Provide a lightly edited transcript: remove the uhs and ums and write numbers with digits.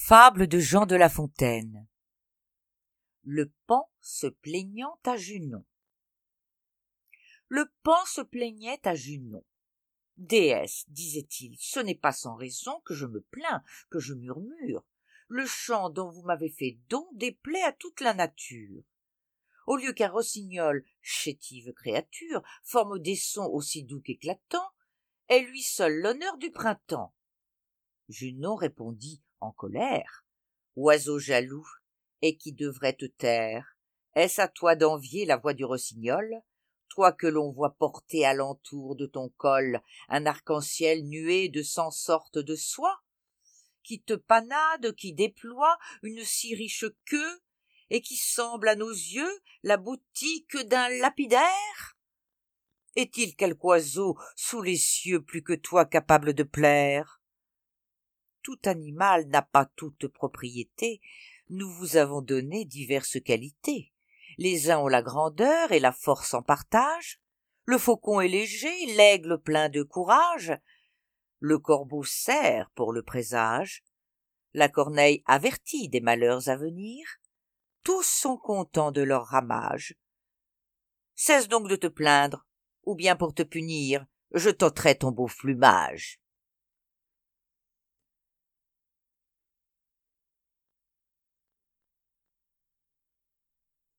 Fable de Jean de La Fontaine. Le paon se plaignant à Junon. Le paon se plaignait à Junon. « Déesse, disait-il, ce n'est pas sans raison que je me plains, que je murmure. Le chant dont vous m'avez fait don déplaît à toute la nature. Au lieu qu'un rossignol, chétive créature, forme des sons aussi doux qu'éclatants, est lui seul l'honneur du printemps. » Junon répondit en colère. « Oiseau jaloux, et qui devrait te taire, est-ce à toi d'envier la voix du rossignol, toi que l'on voit porter alentour de ton col un arc-en-ciel nué de 100 sortes de soies, qui te panade, qui déploie une si riche queue, et qui semble à nos yeux la boutique d'un lapidaire? Est-il quelque oiseau sous les cieux plus que toi capable de plaire? Tout animal n'a pas toute propriété, nous vous avons donné diverses qualités. Les uns ont la grandeur et la force en partage, le faucon est léger, l'aigle plein de courage, le corbeau serre pour le présage, la corneille avertit des malheurs à venir, tous sont contents de leur ramage. Cesse donc de te plaindre, ou bien pour te punir, je t'ôterai ton beau plumage.